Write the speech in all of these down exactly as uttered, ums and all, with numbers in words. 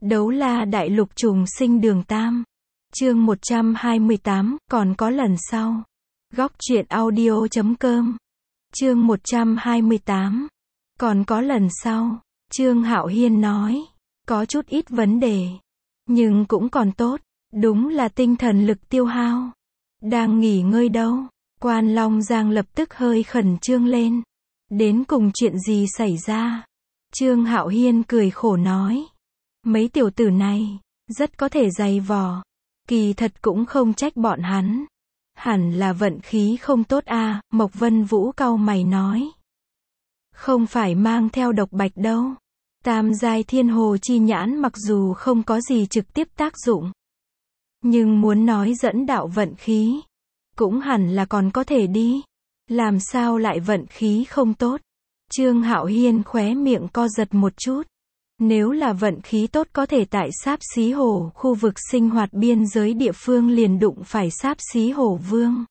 Đấu la đại lục trùng sinh đường Tam. Chương một trăm hai mươi tám, còn có lần sau. Góc truyện audio chấm com. Chương một trăm hai mươi tám. Còn có lần sau. Trương Hạo Hiên nói. Có chút ít vấn đề. Nhưng cũng còn tốt. Đúng là tinh thần lực tiêu hao. Đang nghỉ ngơi đâu. Quan Long Giang lập tức hơi khẩn trương lên. Đến cùng chuyện gì xảy ra? Trương Hạo Hiên cười khổ nói. Mấy tiểu tử này, rất có thể dày vò. Kỳ thật cũng không trách bọn hắn. Hẳn là vận khí không tốt a, à, Mộc Vân Vũ cau mày nói. Không phải mang theo độc bạch đâu. Tam giai thiên hồ chi nhãn mặc dù không có gì trực tiếp tác dụng. Nhưng muốn nói dẫn đạo vận khí, cũng hẳn là còn có thể đi. Làm sao lại vận khí không tốt? Trương Hạo Hiên khóe miệng co giật một chút. Nếu là vận khí tốt có thể tại Sáp Xí Hổ, khu vực sinh hoạt biên giới địa phương liền đụng phải Sáp Xí Hổ Vương.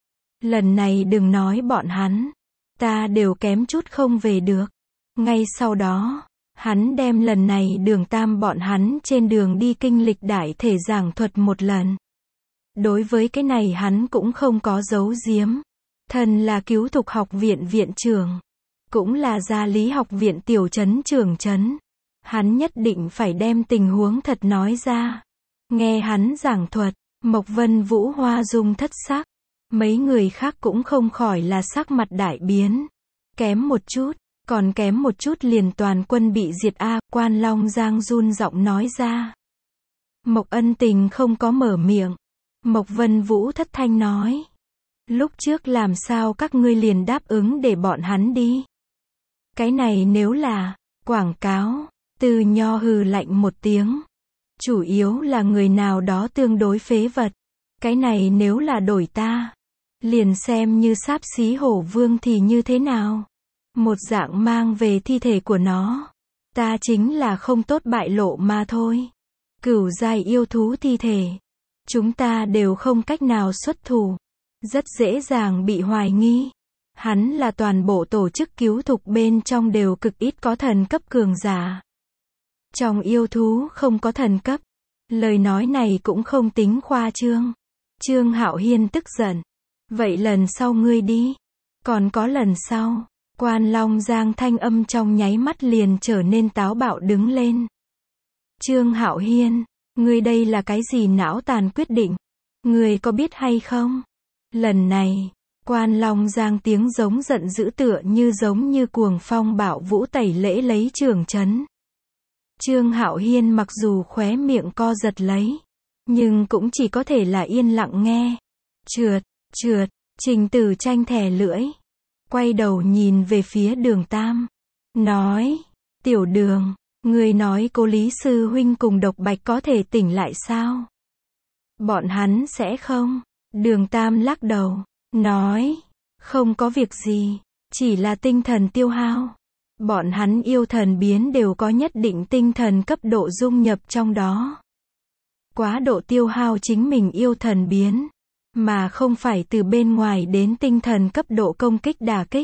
Lần này đừng nói bọn hắn, ta đều kém chút không về được. Ngay sau đó, hắn đem lần này đường Tam bọn hắn trên đường đi kinh lịch đại thể giảng thuật một lần. Đối với cái này hắn cũng không có giấu giếm. Thần là cứu thục học viện viện trưởng, cũng là gia lý học viện tiểu trấn trưởng trấn. Hắn nhất định phải đem tình huống thật nói ra. Nghe hắn giảng thuật, Mộc Vân Vũ hoa dung thất sắc. Mấy người khác cũng không khỏi là sắc mặt đại biến. Kém một chút, còn kém một chút liền toàn quân bị diệt a, à, Quan Long Giang run giọng nói ra. Mộc Ân Tình không có mở miệng. Mộc Vân Vũ thất thanh nói. Lúc trước làm sao các ngươi liền đáp ứng để bọn hắn đi? Cái này nếu là quảng cáo. Từ Nho hừ lạnh một tiếng. Chủ yếu là người nào đó tương đối phế vật. Cái này nếu là đổi ta, liền xem như Sáp Xí Hổ Vương thì như thế nào? Một dạng mang về thi thể của nó. Ta chính là không tốt bại lộ mà thôi. Cửu giai yêu thú thi thể. Chúng ta đều không cách nào xuất thủ. Rất dễ dàng bị hoài nghi. Hắn là toàn bộ tổ chức cứu thục bên trong đều cực ít có thần cấp cường giả. Trong yêu thú không có thần cấp. Lời nói này cũng không tính khoa trương. Trương Hạo Hiên tức giận. Vậy lần sau ngươi đi. Còn có lần sau. Quan Long Giang thanh âm trong nháy mắt liền trở nên táo bạo đứng lên. Trương Hạo Hiên, ngươi đây là cái gì não tàn quyết định? Ngươi có biết hay không? Lần này, Quan Long Giang tiếng giống giận dữ tựa như giống như cuồng phong bạo vũ tẩy lễ lấy trưởng trấn. Trương Hạo Hiên mặc dù khóe miệng co giật lấy, nhưng cũng chỉ có thể là yên lặng nghe. Trượt, trượt, Trình Tử Tranh thè lưỡi, quay đầu nhìn về phía đường Tam, nói, tiểu đường, người nói cô Lý Sư Huynh cùng độc bạch có thể tỉnh lại sao? Bọn hắn sẽ không. Đường Tam lắc đầu, nói, không có việc gì, chỉ là tinh thần tiêu hao. Bọn hắn yêu thần biến đều có nhất định tinh thần cấp độ dung nhập trong đó. Quá độ tiêu hao chính mình yêu thần biến, mà không phải từ bên ngoài đến tinh thần cấp độ công kích đả kích.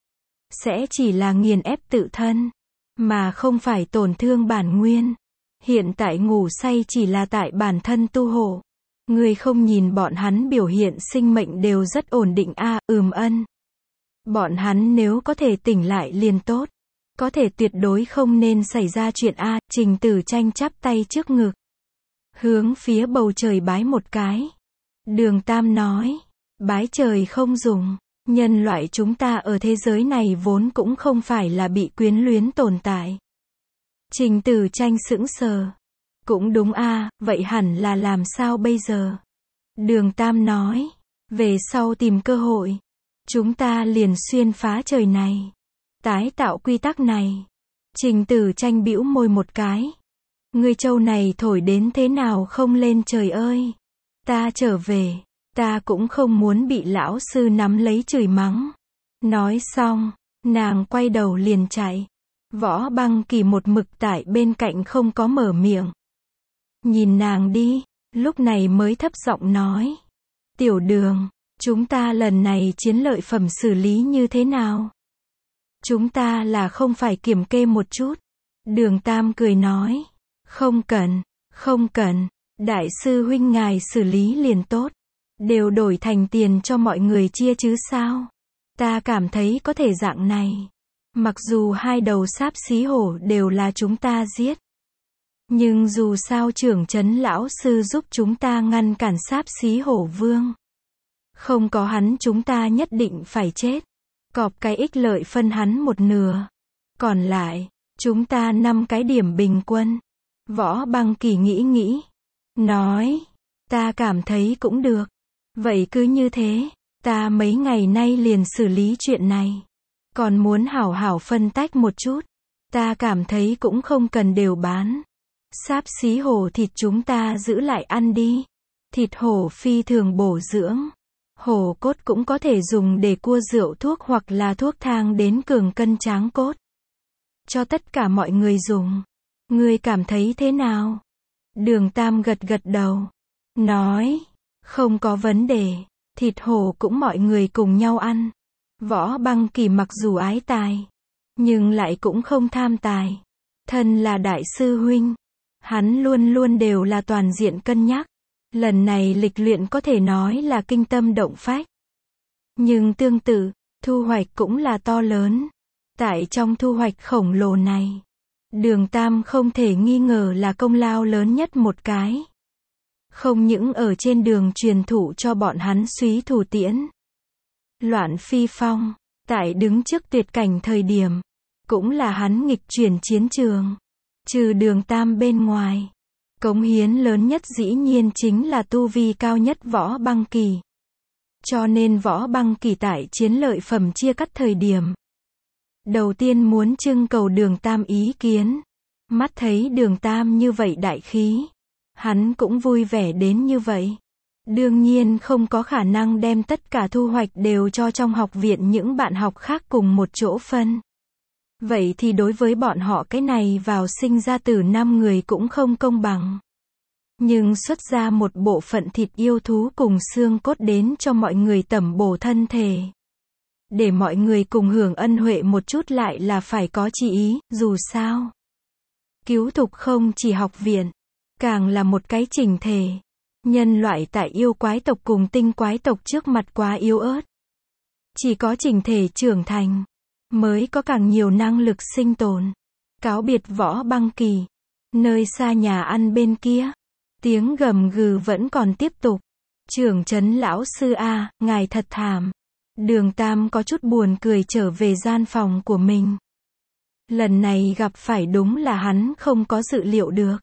Sẽ chỉ là nghiền ép tự thân, mà không phải tổn thương bản nguyên. Hiện tại ngủ say chỉ là tại bản thân tu hộ. Người không nhìn bọn hắn biểu hiện sinh mệnh đều rất ổn định a, à, ừm ân. Bọn hắn nếu có thể tỉnh lại liền tốt. Có thể tuyệt đối không nên xảy ra chuyện a, à, Trình Tử Tranh chắp tay trước ngực. Hướng phía bầu trời bái một cái. Đường Tam nói, bái trời không dùng. Nhân loại chúng ta ở thế giới này vốn cũng không phải là bị quyến luyến tồn tại. Trình Tử Tranh sững sờ. Cũng đúng a, à, vậy hẳn là làm sao bây giờ? Đường Tam nói, về sau tìm cơ hội. Chúng ta liền xuyên phá trời này. Tái tạo quy tắc này. Trình Tử Tranh bĩu môi một cái. Người châu này thổi đến thế nào không lên trời ơi. Ta trở về. Ta cũng không muốn bị lão sư nắm lấy chửi mắng. Nói xong, nàng quay đầu liền chạy. Võ Băng Kỳ một mực tại bên cạnh không có mở miệng. Nhìn nàng đi, lúc này mới thấp giọng nói. Tiểu đường, chúng ta lần này chiến lợi phẩm xử lý như thế nào? Chúng ta là không phải kiểm kê một chút. Đường Tam cười nói. Không cần, không cần, đại sư huynh ngài xử lý liền tốt. Đều đổi thành tiền cho mọi người chia chứ sao? Ta cảm thấy có thể dạng này. Mặc dù hai đầu sáp xí hổ đều là chúng ta giết. Nhưng dù sao trưởng trấn lão sư giúp chúng ta ngăn cản sáp xí hổ vương. Không có hắn chúng ta nhất định phải chết. Cọp cái ích lợi phân hắn một nửa. Còn lại, chúng ta năm cái điểm bình quân. Võ Băng Kỳ nghĩ nghĩ. Nói, ta cảm thấy cũng được. Vậy cứ như thế, ta mấy ngày nay liền xử lý chuyện này. Còn muốn hảo hảo phân tách một chút. Ta cảm thấy cũng không cần đều bán. Sáp xí hổ thịt chúng ta giữ lại ăn đi. Thịt hổ phi thường bổ dưỡng. Hổ cốt cũng có thể dùng để cua rượu thuốc hoặc là thuốc thang đến cường cân tráng cốt. Cho tất cả mọi người dùng. Ngươi cảm thấy thế nào? Đường Tam gật gật đầu. Nói, không có vấn đề. Thịt hổ cũng mọi người cùng nhau ăn. Võ Băng Kỳ mặc dù ái tài, nhưng lại cũng không tham tài. Thân là đại sư huynh. Hắn luôn luôn đều là toàn diện cân nhắc. Lần này lịch luyện có thể nói là kinh tâm động phách. Nhưng tương tự, thu hoạch cũng là to lớn. Tại trong thu hoạch khổng lồ này, Đường Tam không thể nghi ngờ là công lao lớn nhất một cái. Không những ở trên đường truyền thụ cho bọn hắn súy thủ tiễn. Loạn phi phong, tại đứng trước tuyệt cảnh thời điểm, cũng là hắn nghịch chuyển chiến trường. Trừ Đường Tam bên ngoài, cống hiến lớn nhất dĩ nhiên chính là tu vi cao nhất Võ Băng Kỳ. Cho nên Võ Băng Kỳ tại chiến lợi phẩm chia cắt thời điểm, đầu tiên muốn trưng cầu Đường Tam ý kiến. Mắt thấy Đường Tam như vậy đại khí, hắn cũng vui vẻ đến như vậy. Đương nhiên không có khả năng đem tất cả thu hoạch đều cho trong học viện những bạn học khác cùng một chỗ phân. Vậy thì đối với bọn họ cái này vào sinh ra tử năm người cũng không công bằng. Nhưng xuất ra một bộ phận thịt yêu thú cùng xương cốt đến cho mọi người tẩm bổ thân thể. Để mọi người cùng hưởng ân huệ một chút lại là phải có chi ý, dù sao. Cứu thục không chỉ học viện, càng là một cái chỉnh thể. Nhân loại tại yêu quái tộc cùng tinh quái tộc trước mặt quá yếu ớt. Chỉ có chỉnh thể trưởng thành, mới có càng nhiều năng lực sinh tồn. Cáo biệt Võ Băng Kỳ. Nơi xa nhà ăn bên kia, tiếng gầm gừ vẫn còn tiếp tục. Trưởng trấn lão sư a, ngài thật thảm. Đường Tam có chút buồn cười trở về gian phòng của mình. Lần này gặp phải đúng là hắn không có dự liệu được.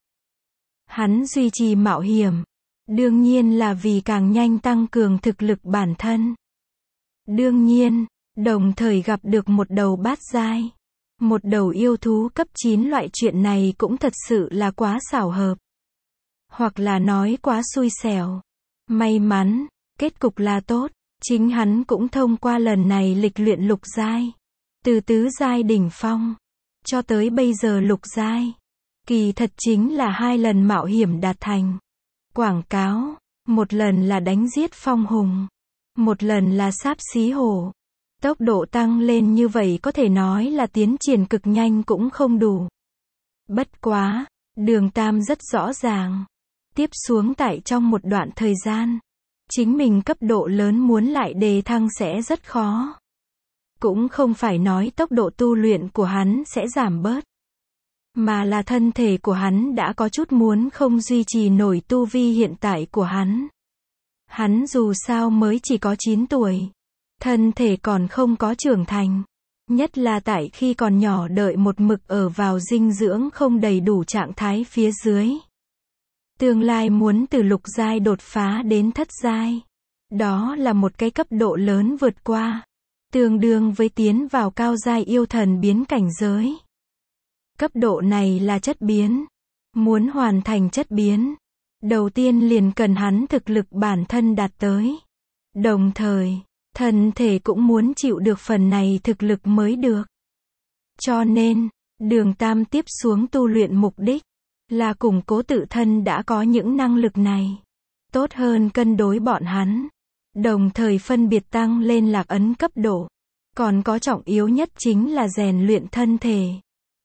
Hắn duy trì mạo hiểm, đương nhiên là vì càng nhanh tăng cường thực lực bản thân. Đương nhiên, đồng thời gặp được một đầu bát giai, một đầu yêu thú cấp chín, loại chuyện này cũng thật sự là quá xảo hợp. Hoặc là nói quá xui xẻo. May mắn, kết cục là tốt. Chính hắn cũng thông qua lần này lịch luyện lục giai. Từ tứ giai đỉnh phong, cho tới bây giờ lục giai. Kỳ thật chính là hai lần mạo hiểm đạt thành. Quảng cáo, một lần là đánh giết phong hùng, một lần là sáp xí hổ. Tốc độ tăng lên như vậy có thể nói là tiến triển cực nhanh cũng không đủ. Bất quá, Đường Tam rất rõ ràng. Tiếp xuống tại trong một đoạn thời gian, chính mình cấp độ lớn muốn lại đề thăng sẽ rất khó. Cũng không phải nói tốc độ tu luyện của hắn sẽ giảm bớt, mà là thân thể của hắn đã có chút muốn không duy trì nổi tu vi hiện tại của hắn. Hắn dù sao mới chỉ có chín tuổi. Thân thể còn không có trưởng thành. Nhất là tại khi còn nhỏ đợi một mực ở vào dinh dưỡng không đầy đủ trạng thái phía dưới. Tương lai muốn từ lục giai đột phá đến thất giai. Đó là một cái cấp độ lớn vượt qua. Tương đương với tiến vào cao giai yêu thần biến cảnh giới. Cấp độ này là chất biến. Muốn hoàn thành chất biến, đầu tiên liền cần hắn thực lực bản thân đạt tới. Đồng thời, thân thể cũng muốn chịu được phần này thực lực mới được. Cho nên, Đường Tam tiếp xuống tu luyện mục đích là củng cố tự thân đã có những năng lực này. Tốt hơn cân đối bọn hắn. Đồng thời phân biệt tăng lên lạc ấn cấp độ. Còn có trọng yếu nhất chính là rèn luyện thân thể.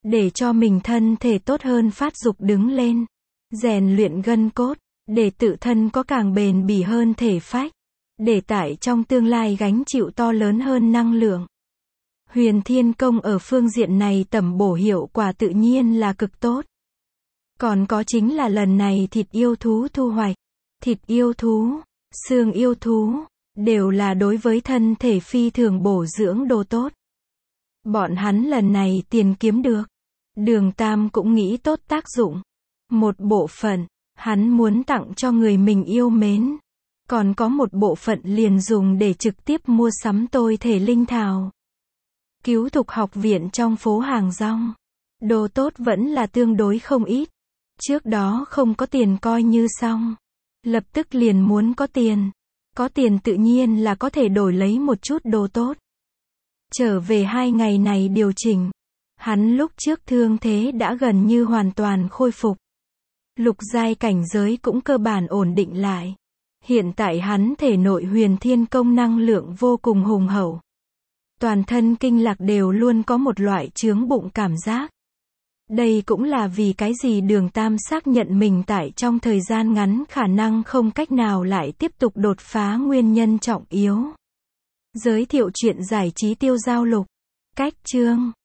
để cho mình thân thể tốt hơn phát dục đứng lên, rèn luyện gân cốt, để tự thân có càng bền bỉ hơn thể phách, để tại trong tương lai gánh chịu to lớn hơn năng lượng. Huyền Thiên Công ở phương diện này tẩm bổ hiệu quả tự nhiên là cực tốt. Còn có chính là lần này thịt yêu thú thu hoạch, thịt yêu thú, xương yêu thú, đều là đối với thân thể phi thường bổ dưỡng đồ tốt. Bọn hắn lần này tiền kiếm được, Đường Tam cũng nghĩ tốt tác dụng. Một bộ phận, hắn muốn tặng cho người mình yêu mến. Còn có một bộ phận liền dùng để trực tiếp mua sắm tôi thể linh thảo. Cứu Thục học viện trong phố Hàng Rong. Đồ tốt vẫn là tương đối không ít. Trước đó không có tiền coi như xong. Lập tức liền muốn có tiền. Có tiền tự nhiên là có thể đổi lấy một chút đồ tốt. Trở về hai ngày này điều chỉnh. Hắn lúc trước thương thế đã gần như hoàn toàn khôi phục. Lục giai cảnh giới cũng cơ bản ổn định lại. Hiện tại hắn thể nội Huyền Thiên Công năng lượng vô cùng hùng hậu. Toàn thân kinh lạc đều luôn có một loại chướng bụng cảm giác. Đây cũng là vì cái gì Đường Tam xác nhận mình tại trong thời gian ngắn khả năng không cách nào lại tiếp tục đột phá nguyên nhân trọng yếu. Giới thiệu chuyện giải trí tiêu giao lục. Cách chương